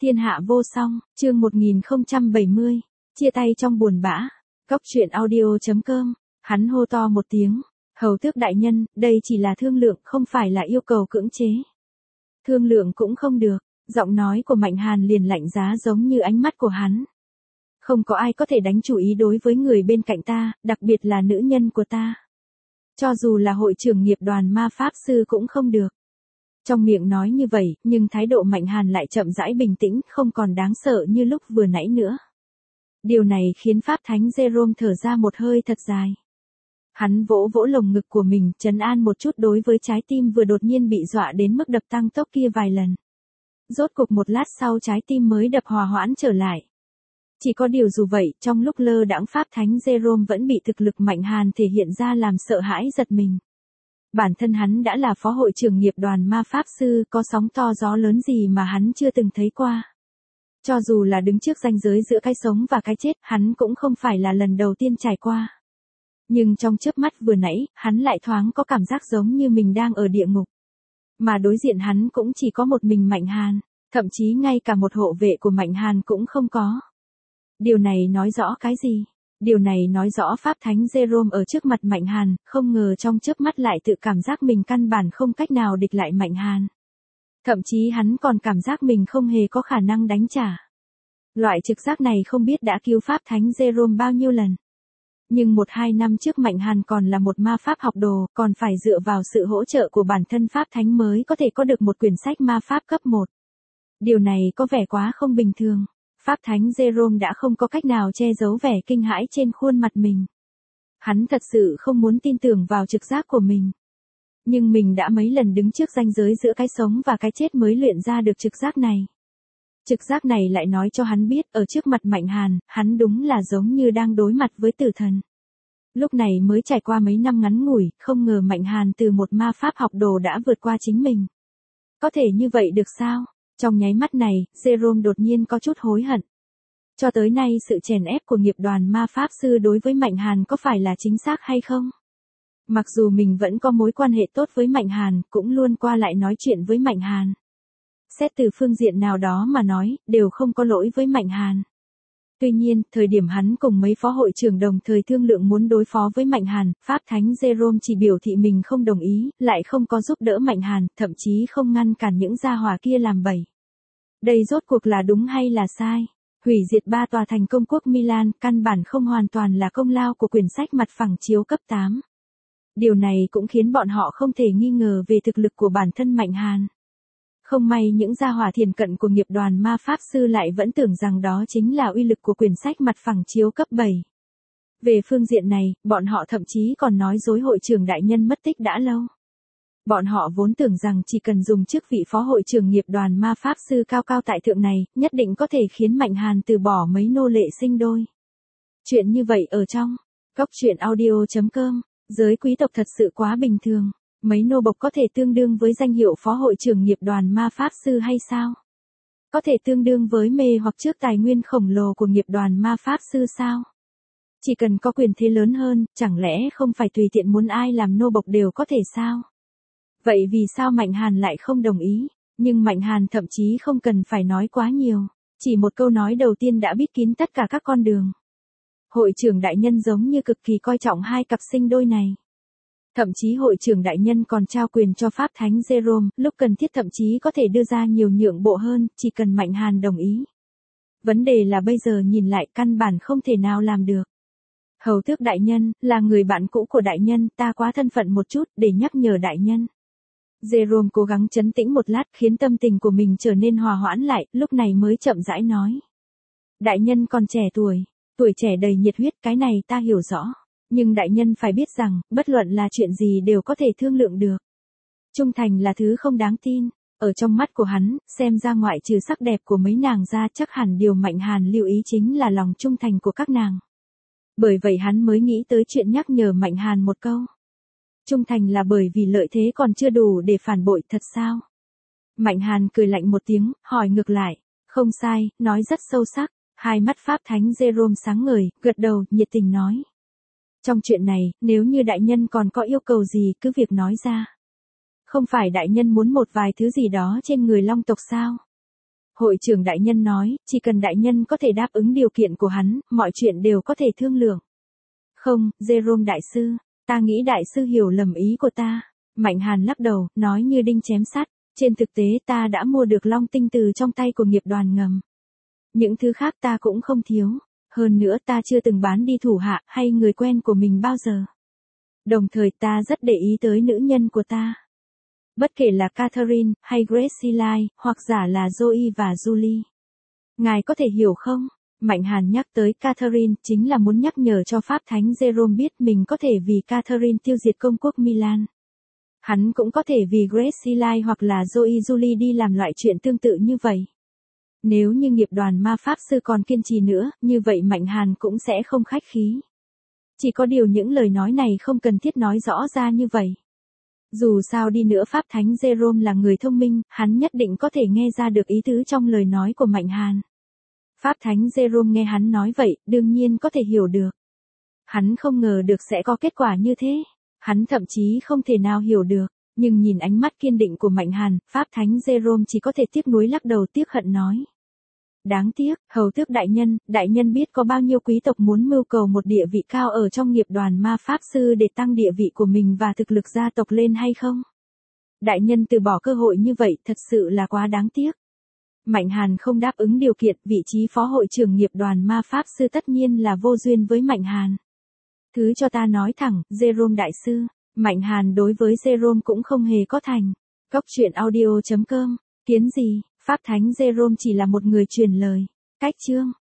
Thiên hạ vô song, chương 1070, chia tay trong buồn bã. Cốc truyện audio.com, hắn hô to một tiếng, hầu tước đại nhân, đây chỉ là thương lượng, không phải là yêu cầu cưỡng chế. Thương lượng cũng không được, giọng nói của Mạnh Hàn liền lạnh giá giống như ánh mắt của hắn. Không có ai có thể đánh chủ ý đối với người bên cạnh ta, đặc biệt là nữ nhân của ta. Cho dù là hội trưởng nghiệp đoàn ma pháp sư cũng không được. Trong miệng nói như vậy, nhưng thái độ Mạnh Hàn lại chậm rãi bình tĩnh, không còn đáng sợ như lúc vừa nãy nữa. Điều này khiến Pháp Thánh Jerome thở ra một hơi thật dài. Hắn vỗ vỗ lồng ngực của mình, trấn an một chút đối với trái tim vừa đột nhiên bị dọa đến mức đập tăng tốc kia vài lần. Rốt cuộc một lát sau trái tim mới đập hòa hoãn trở lại. Chỉ có điều dù vậy, trong lúc lơ đãng Pháp Thánh Jerome vẫn bị thực lực Mạnh Hàn thể hiện ra làm sợ hãi giật mình. Bản thân hắn đã là phó hội trưởng nghiệp đoàn ma pháp sư, có sóng to gió lớn gì mà hắn chưa từng thấy qua. Cho dù là đứng trước ranh giới giữa cái sống và cái chết, hắn cũng không phải là lần đầu tiên trải qua. Nhưng trong chớp mắt vừa nãy, hắn lại thoáng có cảm giác giống như mình đang ở địa ngục. Mà đối diện hắn cũng chỉ có một mình Mạnh Hàn, thậm chí ngay cả một hộ vệ của Mạnh Hàn cũng không có. Điều này nói rõ cái gì? Điều này nói rõ Pháp Thánh Jerome ở trước mặt Mạnh Hàn, không ngờ trong chớp mắt lại tự cảm giác mình căn bản không cách nào địch lại Mạnh Hàn. Thậm chí hắn còn cảm giác mình không hề có khả năng đánh trả. Loại trực giác này không biết đã cứu Pháp Thánh Jerome bao nhiêu lần. Nhưng 1-2 năm trước Mạnh Hàn còn là một ma pháp học đồ, còn phải dựa vào sự hỗ trợ của bản thân Pháp Thánh mới có thể có được một quyển sách ma pháp cấp 1. Điều này có vẻ quá không bình thường. Pháp Thánh Jerome đã không có cách nào che giấu vẻ kinh hãi trên khuôn mặt mình. Hắn thật sự không muốn tin tưởng vào trực giác của mình. Nhưng mình đã mấy lần đứng trước ranh giới giữa cái sống và cái chết mới luyện ra được trực giác này. Trực giác này lại nói cho hắn biết, ở trước mặt Mạnh Hàn, hắn đúng là giống như đang đối mặt với tử thần. Lúc này mới trải qua mấy năm ngắn ngủi, không ngờ Mạnh Hàn từ một ma pháp học đồ đã vượt qua chính mình. Có thể như vậy được sao? Trong nháy mắt này, Jerome đột nhiên có chút hối hận. Cho tới nay sự chèn ép của nghiệp đoàn ma pháp sư đối với Mạnh Hàn có phải là chính xác hay không? Mặc dù mình vẫn có mối quan hệ tốt với Mạnh Hàn, cũng luôn qua lại nói chuyện với Mạnh Hàn. Xét từ phương diện nào đó mà nói, đều không có lỗi với Mạnh Hàn. Tuy nhiên, thời điểm hắn cùng mấy phó hội trưởng đồng thời thương lượng muốn đối phó với Mạnh Hàn, Pháp Thánh Jerome chỉ biểu thị mình không đồng ý, lại không có giúp đỡ Mạnh Hàn, thậm chí không ngăn cản những gia hỏa kia làm bậy. Đây rốt cuộc là đúng hay là sai? Hủy diệt 3 tòa thành công quốc Milan, căn bản không hoàn toàn là công lao của quyển sách mặt phẳng chiếu cấp 8. Điều này cũng khiến bọn họ không thể nghi ngờ về thực lực của bản thân Mạnh Hàn. Không may những gia hỏa thiền cận của nghiệp đoàn ma pháp sư lại vẫn tưởng rằng đó chính là uy lực của quyển sách mặt phẳng chiếu cấp 7. Về phương diện này, bọn họ thậm chí còn nói dối hội trưởng đại nhân mất tích đã lâu. Bọn họ vốn tưởng rằng chỉ cần dùng chức vị phó hội trưởng nghiệp đoàn ma pháp sư cao cao tại thượng này, nhất định có thể khiến Mạnh Hàn từ bỏ mấy nô lệ sinh đôi. Chuyện như vậy ở trong Cốc truyện audio.com, giới quý tộc thật sự quá bình thường. Mấy nô bộc có thể tương đương với danh hiệu phó hội trưởng nghiệp đoàn ma pháp sư hay sao? Có thể tương đương với mê hoặc trước tài nguyên khổng lồ của nghiệp đoàn ma pháp sư sao? Chỉ cần có quyền thế lớn hơn, chẳng lẽ không phải tùy tiện muốn ai làm nô bộc đều có thể sao? Vậy vì sao Mạnh Hàn lại không đồng ý? Nhưng Mạnh Hàn thậm chí không cần phải nói quá nhiều. Chỉ một câu nói đầu tiên đã bít kín tất cả các con đường. Hội trưởng đại nhân giống như cực kỳ coi trọng hai cặp sinh đôi này. Thậm chí hội trưởng đại nhân còn trao quyền cho Pháp Thánh Jerome, lúc cần thiết thậm chí có thể đưa ra nhiều nhượng bộ hơn, chỉ cần Mạnh Hàn đồng ý. Vấn đề là bây giờ nhìn lại căn bản không thể nào làm được. Hầu tước đại nhân, là người bạn cũ của đại nhân, ta quá thân phận một chút, để nhắc nhở đại nhân. Jerome cố gắng trấn tĩnh một lát, khiến tâm tình của mình trở nên hòa hoãn lại, lúc này mới chậm rãi nói. Đại nhân còn trẻ tuổi trẻ đầy nhiệt huyết, cái này ta hiểu rõ. Nhưng đại nhân phải biết rằng, bất luận là chuyện gì đều có thể thương lượng được. Trung thành là thứ không đáng tin. Ở trong mắt của hắn, xem ra ngoại trừ sắc đẹp của mấy nàng ra, chắc hẳn điều Mạnh Hàn lưu ý chính là lòng trung thành của các nàng. Bởi vậy hắn mới nghĩ tới chuyện nhắc nhở Mạnh Hàn một câu. Trung thành là bởi vì lợi thế còn chưa đủ để phản bội thật sao? Mạnh Hàn cười lạnh một tiếng, hỏi ngược lại. Không sai, nói rất sâu sắc. Hai mắt Pháp Thánh Jerome sáng ngời, gật đầu, nhiệt tình nói. Trong chuyện này, nếu như đại nhân còn có yêu cầu gì cứ việc nói ra. Không phải đại nhân muốn một vài thứ gì đó trên người Long tộc sao? Hội trưởng đại nhân nói, chỉ cần đại nhân có thể đáp ứng điều kiện của hắn, mọi chuyện đều có thể thương lượng. Không, Jerome đại sư, ta nghĩ đại sư hiểu lầm ý của ta. Mạnh Hàn lắc đầu, nói như đinh chém sắt, trên thực tế ta đã mua được Long Tinh từ trong tay của nghiệp đoàn ngầm. Những thứ khác ta cũng không thiếu, hơn nữa ta chưa từng bán đi thủ hạ hay người quen của mình bao giờ. Đồng thời ta rất để ý tới nữ nhân của ta. Bất kể là Catherine, hay Gracie Lai, hoặc giả là Zoe và Julie. Ngài có thể hiểu không? Mạnh Hàn nhắc tới Catherine chính là muốn nhắc nhở cho Pháp Thánh Jerome biết mình có thể vì Catherine tiêu diệt công quốc Milan. Hắn cũng có thể vì Gracie Lai hoặc là Zoe Julie đi làm loại chuyện tương tự như vậy. Nếu như nghiệp đoàn ma pháp sư còn kiên trì nữa, như vậy Mạnh Hàn cũng sẽ không khách khí. Chỉ có điều những lời nói này không cần thiết nói rõ ra như vậy. Dù sao đi nữa Pháp Thánh Jerome là người thông minh, hắn nhất định có thể nghe ra được ý tứ trong lời nói của Mạnh Hàn. Pháp Thánh Jerome nghe hắn nói vậy, đương nhiên có thể hiểu được. Hắn không ngờ được sẽ có kết quả như thế. Hắn thậm chí không thể nào hiểu được, nhưng nhìn ánh mắt kiên định của Mạnh Hàn, Pháp Thánh Jerome chỉ có thể tiếc nuối lắc đầu tiếc hận nói. Đáng tiếc, hầu tước đại nhân biết có bao nhiêu quý tộc muốn mưu cầu một địa vị cao ở trong nghiệp đoàn ma pháp sư để tăng địa vị của mình và thực lực gia tộc lên hay không? Đại nhân từ bỏ cơ hội như vậy thật sự là quá đáng tiếc. Mạnh Hàn không đáp ứng điều kiện, vị trí phó hội trưởng nghiệp đoàn ma pháp sư tất nhiên là vô duyên với Mạnh Hàn. Thứ cho ta nói thẳng, Jerome đại sư, Mạnh Hàn đối với Jerome cũng không hề có thành. Cốc truyện audio.com, kiến gì, Pháp Thánh Jerome chỉ là một người truyền lời. Cách chương